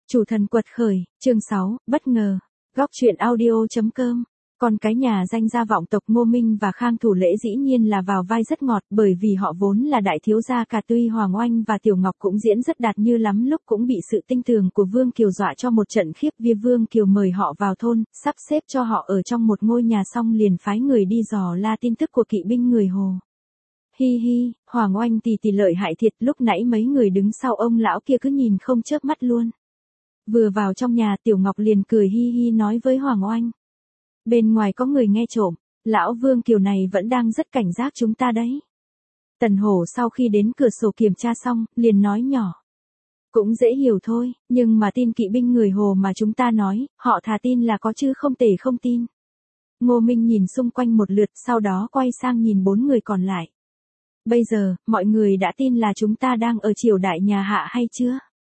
Chủ thần quật khởi, chương 6, bất ngờ. Góc truyện audio.com. Còn cái nhà danh gia vọng tộc Ngô Minh và Khang Thủ Lễ dĩ nhiên là vào vai rất ngọt, bởi vì họ vốn là đại thiếu gia cả, tuy Hoàng Oanh và Tiểu Ngọc cũng diễn rất đạt như lắm lúc cũng bị sự tinh tường của Vương Kiều dọa cho một trận khiếp. Vương Kiều mời họ vào thôn, sắp xếp cho họ ở trong một ngôi nhà xong liền phái người đi dò la tin tức của kỵ binh người Hồ. Hi hi, Hoàng Oanh tỷ lợi hại thiệt, lúc nãy mấy người đứng sau ông lão kia cứ nhìn không chớp mắt luôn. Vừa vào trong nhà, Tiểu Ngọc liền cười hi hi nói với Hoàng Oanh. Bên ngoài có người nghe trộm, lão Vương Kiều này vẫn đang rất cảnh giác chúng ta đấy. Tần Hổ sau khi đến cửa sổ kiểm tra xong, liền nói nhỏ. Cũng dễ hiểu thôi, nhưng mà tin kỵ binh người Hồ mà chúng ta nói, họ thà tin là có chứ không thể không tin. Ngô Minh nhìn xung quanh một lượt, sau đó quay sang nhìn 4 người còn lại. Bây giờ, mọi người đã tin là chúng ta đang ở triều đại nhà Hạ hay chưa?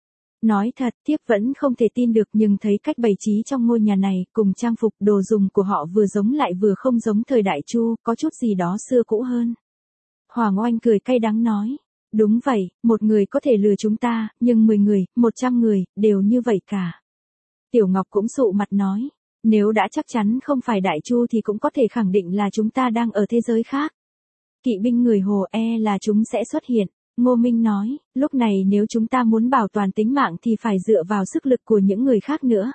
Nói thật, thiếp vẫn không thể tin được, nhưng thấy cách bày trí trong ngôi nhà này, cùng trang phục đồ dùng của họ vừa giống lại vừa không giống thời đại Chu, có chút gì đó xưa cũ hơn. Hoàng Oanh cười cay đắng nói. Đúng vậy, một người có thể lừa chúng ta, nhưng 10 người, 100 người, đều như vậy cả. Tiểu Ngọc cũng sụ mặt nói. Nếu đã chắc chắn không phải đại Chu thì cũng có thể khẳng định là chúng ta đang ở thế giới khác. Kỵ binh người Hồ là chúng sẽ xuất hiện. Ngô Minh nói, lúc này nếu chúng ta muốn bảo toàn tính mạng thì phải dựa vào sức lực của những người khác nữa.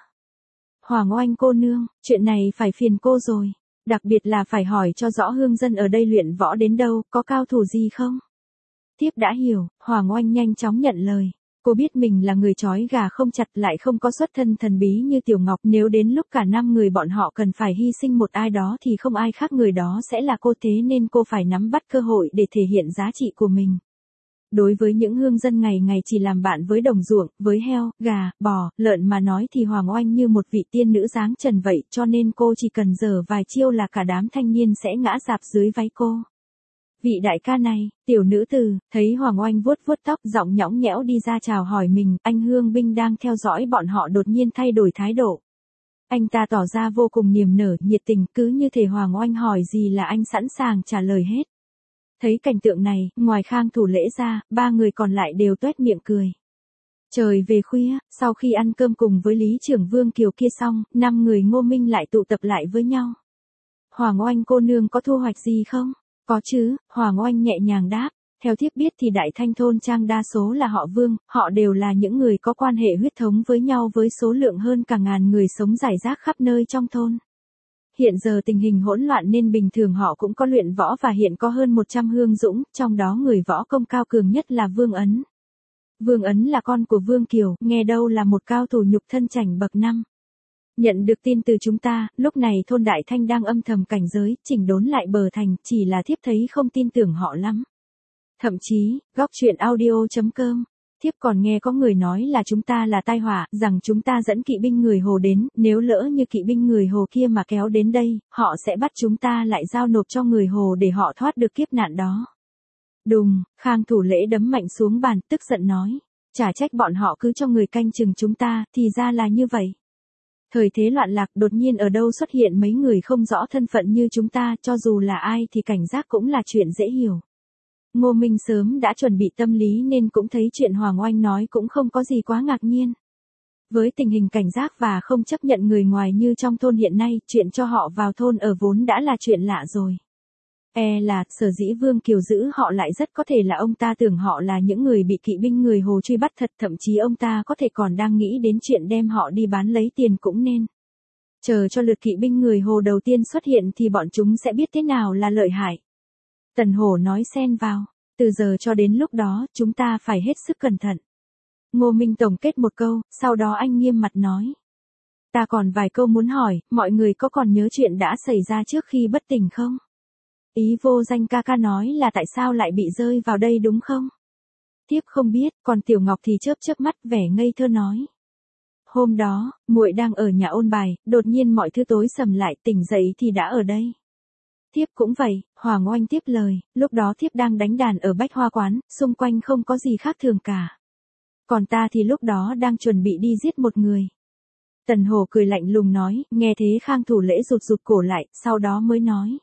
Hoàng Oanh cô nương, chuyện này phải phiền cô rồi. Đặc biệt là phải hỏi cho rõ hương dân ở đây luyện võ đến đâu, có cao thủ gì không? Thiếp đã hiểu, Hoàng Oanh nhanh chóng nhận lời. Cô biết mình là người trói gà không chặt, lại không có xuất thân thần bí như Tiểu Ngọc. Nếu đến lúc cả 5 người bọn họ cần phải hy sinh một ai đó thì không ai khác người đó sẽ là cô, thế nên cô phải nắm bắt cơ hội để thể hiện giá trị của mình. Đối với những hương dân ngày ngày chỉ làm bạn với đồng ruộng, với heo, gà, bò, lợn mà nói thì Hoàng Oanh như một vị tiên nữ dáng trần vậy, cho nên cô chỉ cần giở vài chiêu là cả đám thanh niên sẽ ngã rạp dưới váy cô. Vị đại ca này, tiểu nữ tử, thấy Hoàng Oanh vuốt vuốt tóc, giọng nhõng nhẽo đi ra chào hỏi mình, anh hương binh đang theo dõi bọn họ đột nhiên thay đổi thái độ. Anh ta tỏ ra vô cùng niềm nở, nhiệt tình, cứ như thể Hoàng Oanh hỏi gì là anh sẵn sàng trả lời hết. Thấy cảnh tượng này, ngoài Khang Thủ Lễ ra, 3 người còn lại đều toét miệng cười. Trời về khuya, sau khi ăn cơm cùng với Lý trưởng Vương Kiều kia xong, 5 người Ngô Minh lại tụ tập lại với nhau. Hoàng Oanh cô nương có thu hoạch gì không? Có chứ, Hoàng Oanh nhẹ nhàng đáp. Theo thiếp biết thì Đại Thanh thôn trang đa số là họ Vương, họ đều là những người có quan hệ huyết thống với nhau với số lượng hơn cả ngàn người sống rải rác khắp nơi trong thôn. Hiện giờ tình hình hỗn loạn nên bình thường họ cũng có luyện võ và hiện có hơn 100 hương dũng, trong đó người võ công cao cường nhất là Vương Ấn. Vương Ấn là con của Vương Kiều, nghe đâu là một cao thủ nhục thân chảnh bậc 5. Nhận được tin từ chúng ta, lúc này thôn Đại Thanh đang âm thầm cảnh giới, chỉnh đốn lại bờ thành, chỉ là thiếp thấy không tin tưởng họ lắm. Thậm chí, góc truyện audio.com, thiếp còn nghe có người nói là chúng ta là tai họa, rằng chúng ta dẫn kỵ binh người Hồ đến, nếu lỡ như kỵ binh người Hồ kia mà kéo đến đây, họ sẽ bắt chúng ta lại giao nộp cho người Hồ để họ thoát được kiếp nạn đó. Đùng, Khang Thủ Lễ đấm mạnh xuống bàn, tức giận nói, chả trách bọn họ cứ cho người canh chừng chúng ta, thì ra là như vậy. Thời thế loạn lạc, đột nhiên ở đâu xuất hiện mấy người không rõ thân phận như chúng ta, cho dù là ai thì cảnh giác cũng là chuyện dễ hiểu. Ngô Minh sớm đã chuẩn bị tâm lý nên cũng thấy chuyện Hoàng Oanh nói cũng không có gì quá ngạc nhiên. Với tình hình cảnh giác và không chấp nhận người ngoài như trong thôn hiện nay, chuyện cho họ vào thôn ở vốn đã là chuyện lạ rồi. Là, sở dĩ Vương Kiều giữ họ lại rất có thể là ông ta tưởng họ là những người bị kỵ binh người Hồ truy bắt thật, thậm chí ông ta có thể còn đang nghĩ đến chuyện đem họ đi bán lấy tiền cũng nên. Chờ cho lượt kỵ binh người Hồ đầu tiên xuất hiện thì bọn chúng sẽ biết thế nào là lợi hại. Tần Hổ nói xen vào, từ giờ cho đến lúc đó, chúng ta phải hết sức cẩn thận. Ngô Minh tổng kết một câu, sau đó anh nghiêm mặt nói. Ta còn vài câu muốn hỏi, mọi người có còn nhớ chuyện đã xảy ra trước khi bất tỉnh không? Ý vô danh ca ca nói là tại sao lại bị rơi vào đây đúng không? Thiếp không biết, còn Tiểu Ngọc thì chớp chớp mắt vẻ ngây thơ nói. Hôm đó, muội đang ở nhà ôn bài, đột nhiên mọi thứ tối sầm lại, tỉnh dậy thì đã ở đây. Thiếp cũng vậy, Hoàng Oanh tiếp lời, lúc đó thiếp đang đánh đàn ở Bách Hoa Quán, xung quanh không có gì khác thường cả. Còn ta thì lúc đó đang chuẩn bị đi giết một người. Tần Hổ cười lạnh lùng nói, nghe thế Khang Thủ Lễ rụt rụt cổ lại, sau đó mới nói.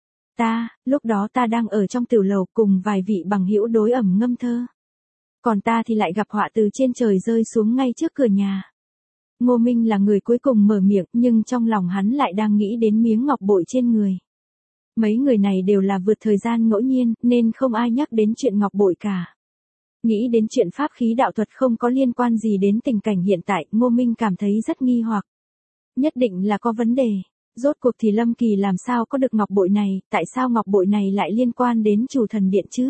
Lúc đó ta đang ở trong tiểu lầu cùng vài vị bằng hữu đối ẩm ngâm thơ. Còn ta thì lại gặp họa từ trên trời rơi xuống ngay trước cửa nhà. Ngô Minh là người cuối cùng mở miệng, nhưng trong lòng hắn lại đang nghĩ đến miếng ngọc bội trên người. Mấy người này đều là vượt thời gian ngẫu nhiên, nên không ai nhắc đến chuyện ngọc bội cả. Nghĩ đến chuyện pháp khí đạo thuật không có liên quan gì đến tình cảnh hiện tại, Ngô Minh cảm thấy rất nghi hoặc. Nhất định là có vấn đề. Rốt cuộc thì Lâm Kỳ làm sao có được ngọc bội này, tại sao ngọc bội này lại liên quan đến chủ thần điện chứ?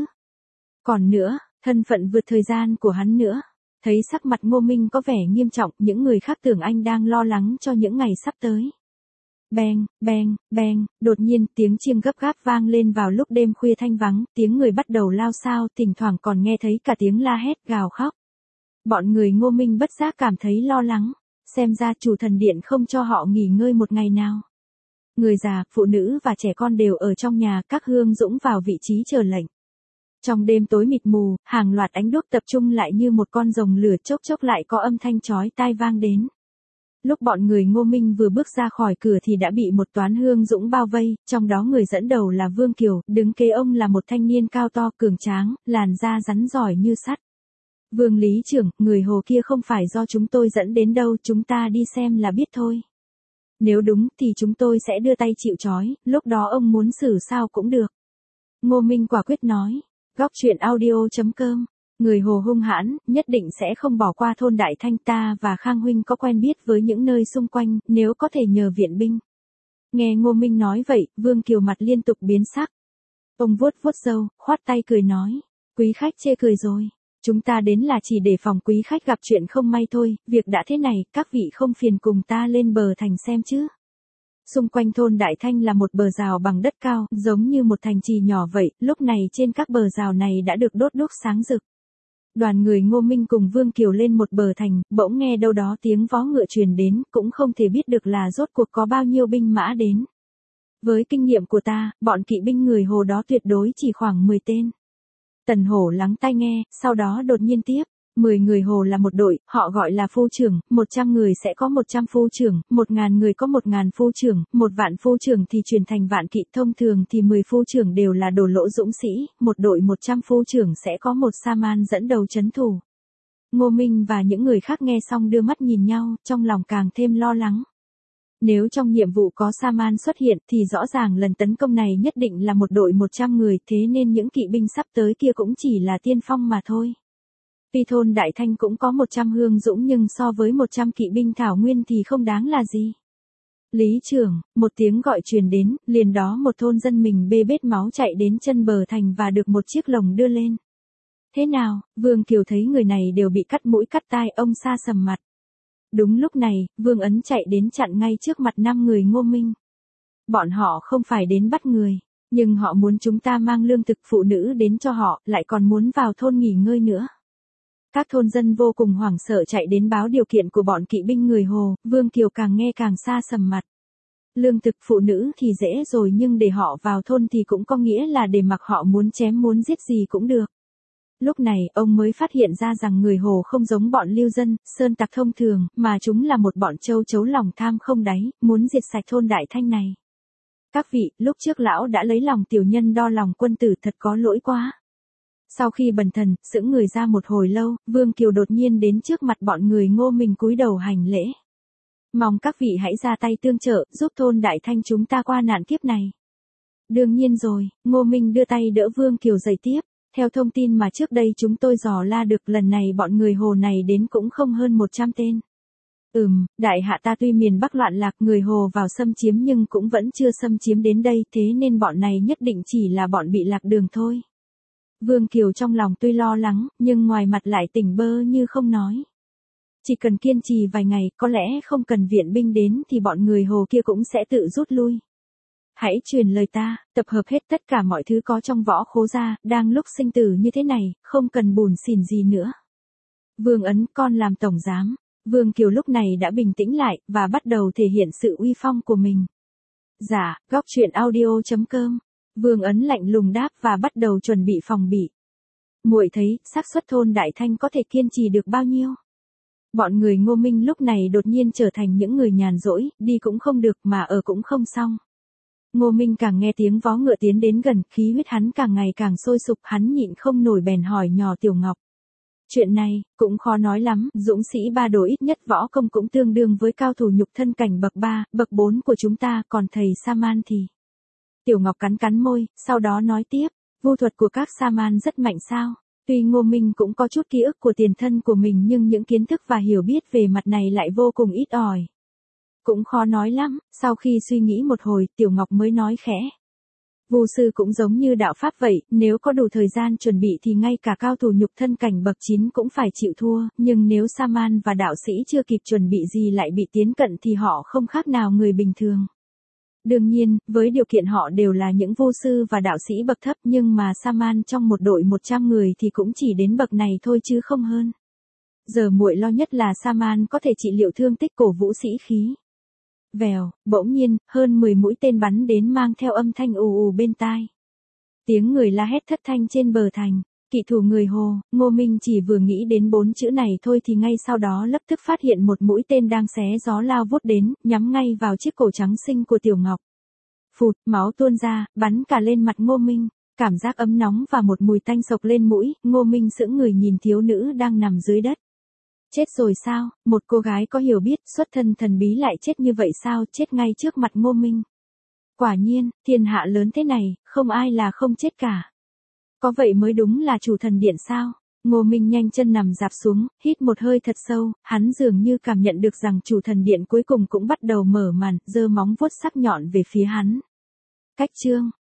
Còn nữa, thân phận vượt thời gian của hắn nữa. Thấy sắc mặt Ngô Minh có vẻ nghiêm trọng, những người khác tưởng anh đang lo lắng cho những ngày sắp tới. Beng, beng, beng, đột nhiên tiếng chiêng gấp gáp vang lên vào lúc đêm khuya thanh vắng, tiếng người bắt đầu lao xao, thỉnh thoảng còn nghe thấy cả tiếng la hét gào khóc. Bọn người Ngô Minh bất giác cảm thấy lo lắng, xem ra chủ thần điện không cho họ nghỉ ngơi một ngày nào. Người già, phụ nữ và trẻ con đều ở trong nhà, các hương dũng vào vị trí chờ lệnh. Trong đêm tối mịt mù, hàng loạt ánh đuốc tập trung lại như một con rồng lửa, chốc chốc lại có âm thanh chói tai vang đến. Lúc bọn người Ngô Minh vừa bước ra khỏi cửa thì đã bị một toán hương dũng bao vây, trong đó người dẫn đầu là Vương Kiều, đứng kế ông là một thanh niên cao to cường tráng, làn da rắn giỏi như sắt. Vương lý trưởng, người hồ kia không phải do chúng tôi dẫn đến đâu, chúng ta đi xem là biết thôi. Nếu đúng thì chúng tôi sẽ đưa tay chịu trói, lúc đó ông muốn xử sao cũng được. Ngô Minh quả quyết nói. Góc truyện audio.com. Người hồ hung hãn, nhất định sẽ không bỏ qua thôn Đại Thanh, ta và Khang huynh có quen biết với những nơi xung quanh, nếu có thể nhờ viện binh. Nghe Ngô Minh nói vậy, Vương Kiều mặt liên tục biến sắc. Ông vuốt vuốt râu, khoát tay cười nói. Quý khách chê cười rồi. Chúng ta đến là chỉ để phòng quý khách gặp chuyện không may thôi, việc đã thế này, các vị không phiền cùng ta lên bờ thành xem chứ. Xung quanh thôn Đại Thanh là một bờ rào bằng đất cao, giống như một thành trì nhỏ vậy, lúc này trên các bờ rào này đã được đốt đuốc sáng rực. Đoàn người Ngô Minh cùng Vương Kiều lên một bờ thành, bỗng nghe đâu đó tiếng vó ngựa truyền đến, cũng không thể biết được là rốt cuộc có bao nhiêu binh mã đến. Với kinh nghiệm của ta, bọn kỵ binh người hồ đó tuyệt đối chỉ khoảng 10 tên. Tần Hổ lắng tai nghe, sau đó đột nhiên tiếp. 10 người hồ là một đội, họ gọi là phu trưởng, 100 người sẽ có 100 phu trưởng, 1000 người có 1000 phu trưởng, 1 vạn phu trưởng thì truyền thành vạn kỵ, thông thường thì 10 phu trưởng đều là đồ lỗ dũng sĩ, một đội 100 phu trưởng sẽ có một sa-man dẫn đầu trấn thủ. Ngô Minh và những người khác nghe xong đưa mắt nhìn nhau, trong lòng càng thêm lo lắng. Nếu trong nhiệm vụ có sa-man xuất hiện thì rõ ràng lần tấn công này nhất định là một đội 100 người, thế nên những kỵ binh sắp tới kia cũng chỉ là tiên phong mà thôi. Tuy thôn Đại Thanh cũng có 100 hương dũng nhưng so với 100 kỵ binh thảo nguyên thì không đáng là gì. Lý trưởng, một tiếng gọi truyền đến, liền đó một thôn dân mình bê bết máu chạy đến chân bờ thành và được một chiếc lồng đưa lên. Thế nào, Vương Kiều thấy người này đều bị cắt mũi cắt tai, ông sa sầm mặt. Đúng lúc này, Vương Ấn chạy đến chặn ngay trước mặt 5 người Ngô Minh. Bọn họ không phải đến bắt người, nhưng họ muốn chúng ta mang lương thực phụ nữ đến cho họ, lại còn muốn vào thôn nghỉ ngơi nữa. Các thôn dân vô cùng hoảng sợ chạy đến báo điều kiện của bọn kỵ binh người hồ, Vương Kiều càng nghe càng sa sầm mặt. Lương thực phụ nữ thì dễ rồi nhưng để họ vào thôn thì cũng có nghĩa là để mặc họ muốn chém muốn giết gì cũng được. Lúc này, ông mới phát hiện ra rằng người hồ không giống bọn lưu dân, sơn tặc thông thường, mà chúng là một bọn châu chấu lòng tham không đáy, muốn diệt sạch thôn Đại Thanh này. Các vị, lúc trước lão đã lấy lòng tiểu nhân đo lòng quân tử, thật có lỗi quá. Sau khi bần thần, sững người ra một hồi lâu, Vương Kiều đột nhiên đến trước mặt bọn người Ngô Minh cúi đầu hành lễ. Mong các vị hãy ra tay tương trợ, giúp thôn Đại Thanh chúng ta qua nạn kiếp này. Đương nhiên rồi, Ngô Minh đưa tay đỡ Vương Kiều dậy tiếp. Theo thông tin mà trước đây chúng tôi dò la được, lần này bọn người hồ này đến cũng không hơn 100 tên. Đại hạ ta tuy miền Bắc loạn lạc, người hồ vào xâm chiếm nhưng cũng vẫn chưa xâm chiếm đến đây, thế nên bọn này nhất định chỉ là bọn bị lạc đường thôi. Vương Kiều trong lòng tuy lo lắng, nhưng ngoài mặt lại tỉnh bơ như không nói. Chỉ cần kiên trì vài ngày, có lẽ không cần viện binh đến thì bọn người hồ kia cũng sẽ tự rút lui. Hãy truyền lời ta, tập hợp hết tất cả mọi thứ có trong võ khố ra, đang lúc sinh tử như thế này, không cần bủn xỉn gì nữa. Vương Ấn, con làm tổng giám. Vương Kiều lúc này đã bình tĩnh lại, và bắt đầu thể hiện sự uy phong của mình. Dạ, góc truyện audio.com. Vương Ấn lạnh lùng đáp và bắt đầu chuẩn bị phòng bị. Muội thấy, xác suất thôn Đại Thanh có thể kiên trì được bao nhiêu? Bọn người Ngô Minh lúc này đột nhiên trở thành những người nhàn rỗi, đi cũng không được mà ở cũng không xong. Ngô Minh càng nghe tiếng vó ngựa tiến đến gần, khí huyết hắn càng ngày càng sôi sục, hắn nhịn không nổi bèn hỏi nhỏ Tiểu Ngọc. Chuyện này, cũng khó nói lắm, dũng sĩ ba đồ ít nhất võ công cũng tương đương với cao thủ nhục thân cảnh bậc 3, bậc 4 của chúng ta, còn thầy Saman thì... Tiểu Ngọc cắn cắn môi, sau đó nói tiếp, vu thuật của các Saman rất mạnh sao? Tuy Ngô Minh cũng có chút ký ức của tiền thân của mình nhưng những kiến thức và hiểu biết về mặt này lại vô cùng ít ỏi. Cũng khó nói lắm, sau khi suy nghĩ một hồi, Tiểu Ngọc mới nói khẽ. Vu sư cũng giống như đạo pháp vậy, nếu có đủ thời gian chuẩn bị thì ngay cả cao thủ nhục thân cảnh bậc 9 cũng phải chịu thua, nhưng nếu Saman và đạo sĩ chưa kịp chuẩn bị gì lại bị tiến cận thì họ không khác nào người bình thường. Đương nhiên, với điều kiện họ đều là những vu sư và đạo sĩ bậc thấp nhưng mà Saman trong một đội 100 người thì cũng chỉ đến bậc này thôi chứ không hơn. Giờ muội lo nhất là Saman có thể trị liệu thương tích cổ vũ sĩ khí. Vèo, bỗng nhiên, hơn 10 mũi tên bắn đến mang theo âm thanh ù ù bên tai. Tiếng người la hét thất thanh trên bờ thành, kỵ thủ người Hồ, Ngô Minh chỉ vừa nghĩ đến 4 chữ này thôi thì ngay sau đó lập tức phát hiện một mũi tên đang xé gió lao vút đến, nhắm ngay vào chiếc cổ trắng xinh của Tiểu Ngọc. Phụt, máu tuôn ra, bắn cả lên mặt Ngô Minh, cảm giác ấm nóng và một mùi tanh sộc lên mũi, Ngô Minh sững người nhìn thiếu nữ đang nằm dưới đất. Chết rồi sao, một cô gái có hiểu biết, xuất thân thần bí lại chết như vậy sao, chết ngay trước mặt Ngô Minh. Quả nhiên, thiên hạ lớn thế này, không ai là không chết cả. Có vậy mới đúng là chủ thần điện sao? Ngô Minh nhanh chân nằm dạp xuống, hít một hơi thật sâu, hắn dường như cảm nhận được rằng chủ thần điện cuối cùng cũng bắt đầu mở màn, giơ móng vuốt sắc nhọn về phía hắn. Cách chương